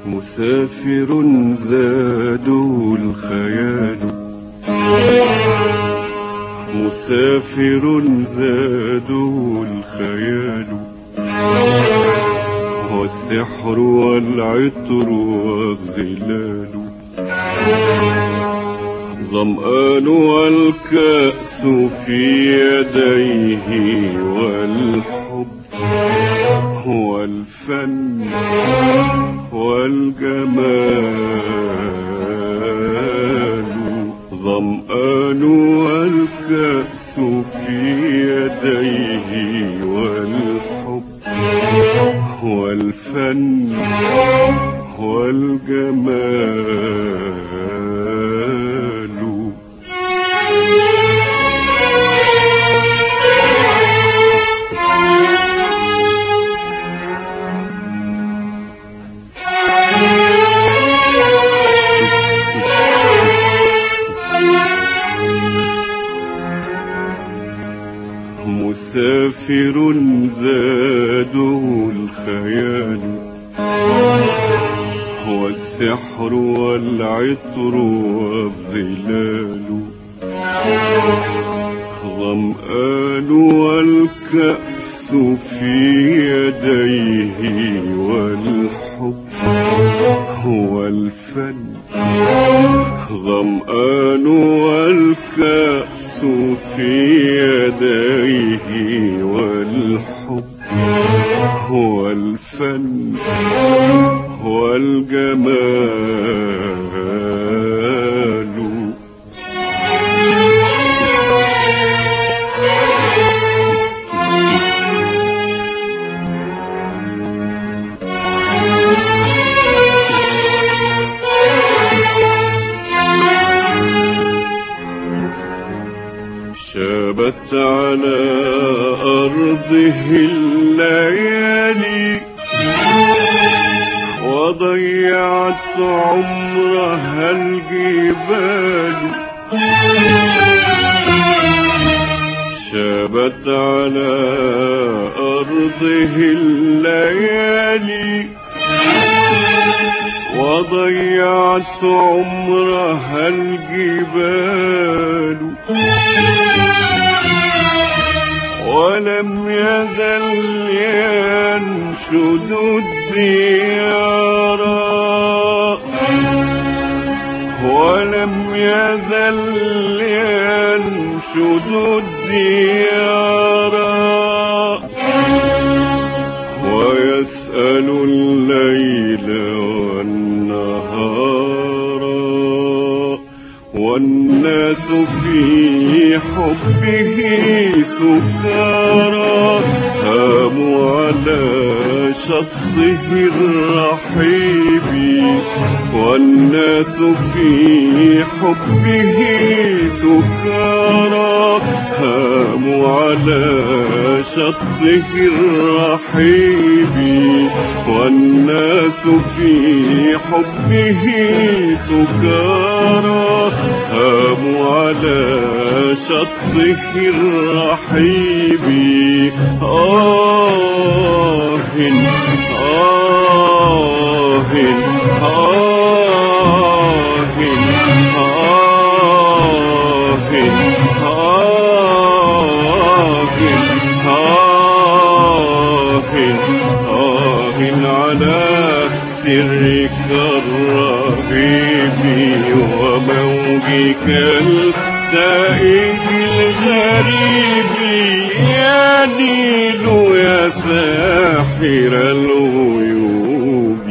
مسافر زاده الخيال، مسافر زاده الخيال، والسحر والعطر والظلال، ظمآن والكأس في يديه، والحب والفن والجمال، ظمآن والكأس في يديه، والحب والفن والجمال. مسافر زاده الخيال، والسحر والعطر والظلال، ظمآن والكأس في يديه، والحب والفن، ظمآن والكأس في يديه، والحب والفن والجمال. شابت على أرضه الليالي، وضيعت عمرها الجبال. شابت على أرضه الليالي، وضيعت عمرها الجبال. ولم يزل ينشد الديار، ولم يزل ينشد الديار، ويسأل الليل والنهار، والناس في حبه سكارى، هاموا على شطه الرحيب، والناس في حبه سكارى، هاموا على شطه الرحيب، والناس في حبه سكارى، هاموا على شطه الرحيب. آه آه آه على سرك الرهيب، وموجك التائه الغريب، يا نيل يا ساحر الغيوب.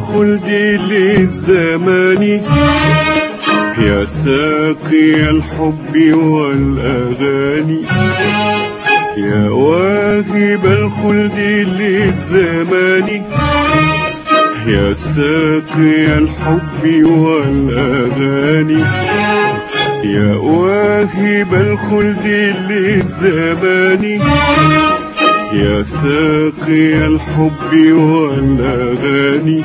الخلد للزمان يا ساقي الحب والأغاني يا واهب الخلد للزمان يا ساقي الحب والأغاني يا واهب الخلد للزمان يا ساقي الحب والأغاني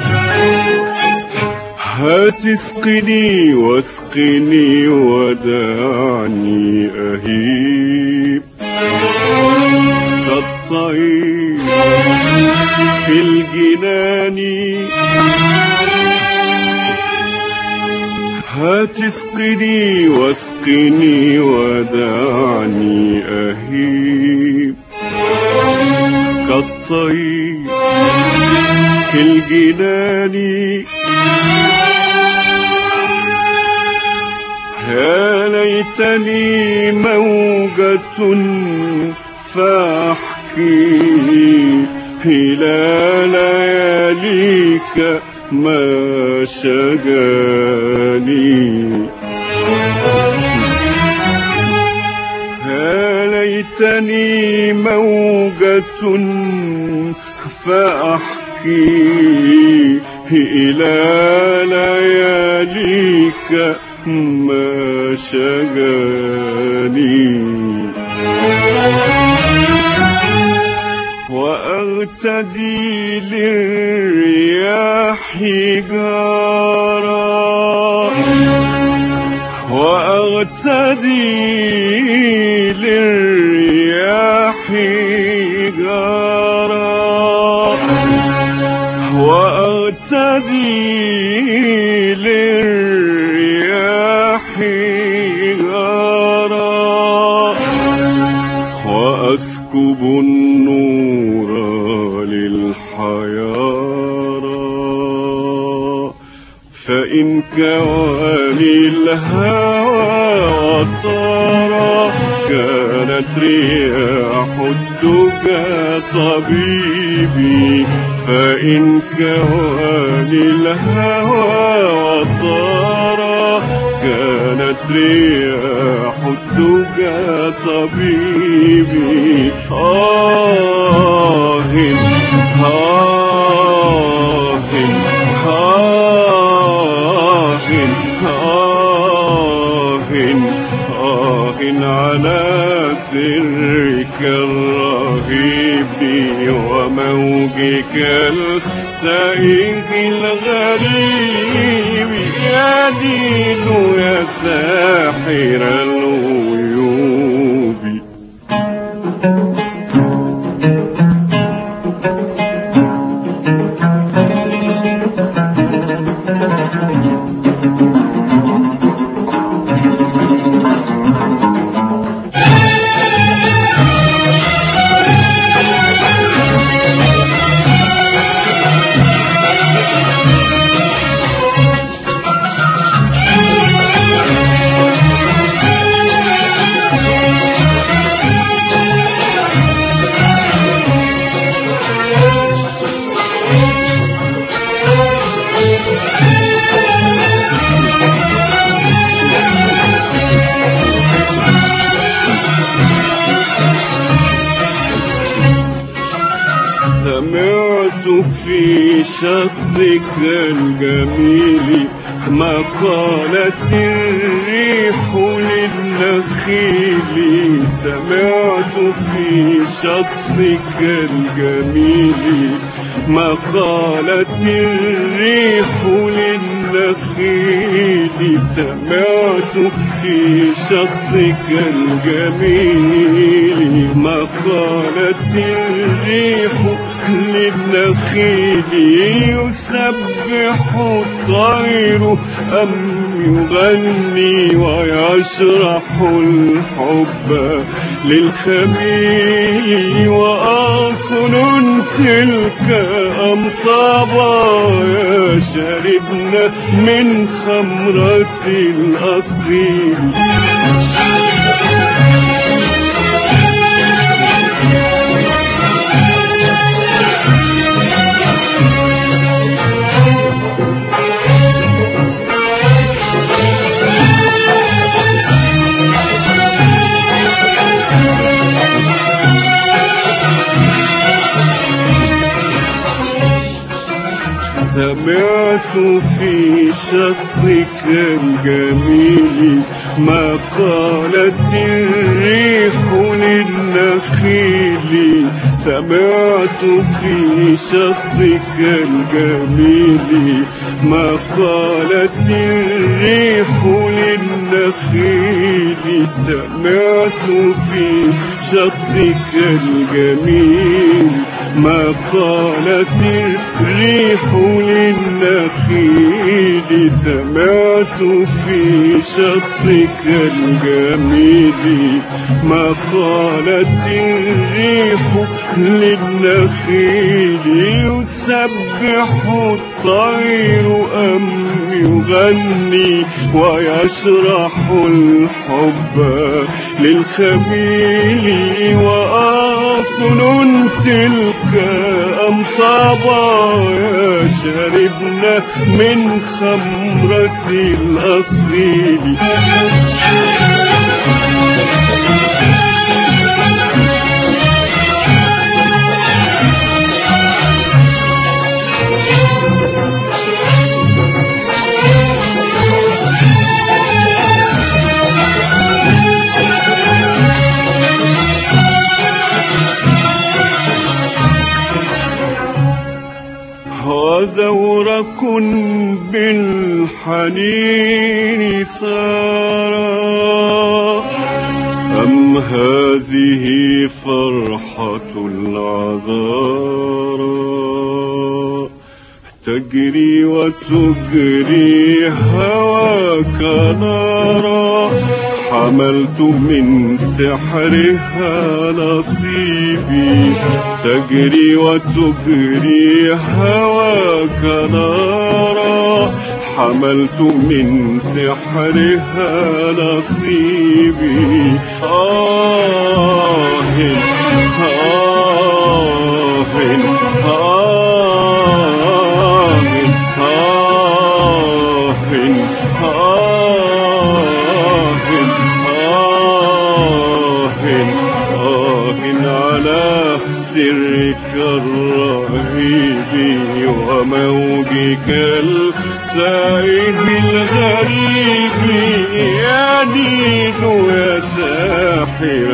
هات اسقني واسقني ودعني أهيب كالطير في الجنان هات اسقني واسقني ودعني أهيب كالطير في الجنان يا ليتني موجة فاحكي إلى لياليك ما شجاني يا ليتني موجة فأحكي إلى لياليك ما شجاني وأغتدي للرياح جارا وأغتدي للرياح جارا وأغتدي للرياح جارا وأسكب النور للحيارى فإن كواني الهوى وطارا كانت رياح الدجى طبيبي فإن كواني الهوى وطارا كانت رياح الدجى طبيبي آه آه آه آه على سرك الرهيب وموجك التائه الغريب يا دين يا ساحر الغيوب سمعت في شطك الجميل مقالة الريح للنخيل سمعت في شطك الجميل مقالة الريح للنخيل سمعت في شطك الجميل مقالة الريح للنخيل يسبح الطير أم يغني ويشرح الحب للخميل وأصل تلك أم صبايا شربنا من خمرة الأصيل سمعت في شطك الجميل ما قالت الريح للنخيل. سمعت في شطك الجميل ما قالت الريح للنخيل. سمعت في شطك الجميل ما قالت الريح للنخيل. سمعت في شطك الجميل ما قالت الريح للنخيل. يسبح الطير أم يغني ويشرح الحب للخميل. وأصل تلك أم صبايا شربنا من خمرة الأصيل. وزورق بالحنين سارا أم هذه فرحة العذارى. تجري وتجري هواك نارا حملت من سحرها نصيبي. تجري وتجري هواك نارا حملت من سحرها نصيبي. آه آه سرك الرهيب وموجك التائه الغريب. يا نيل يا ساحر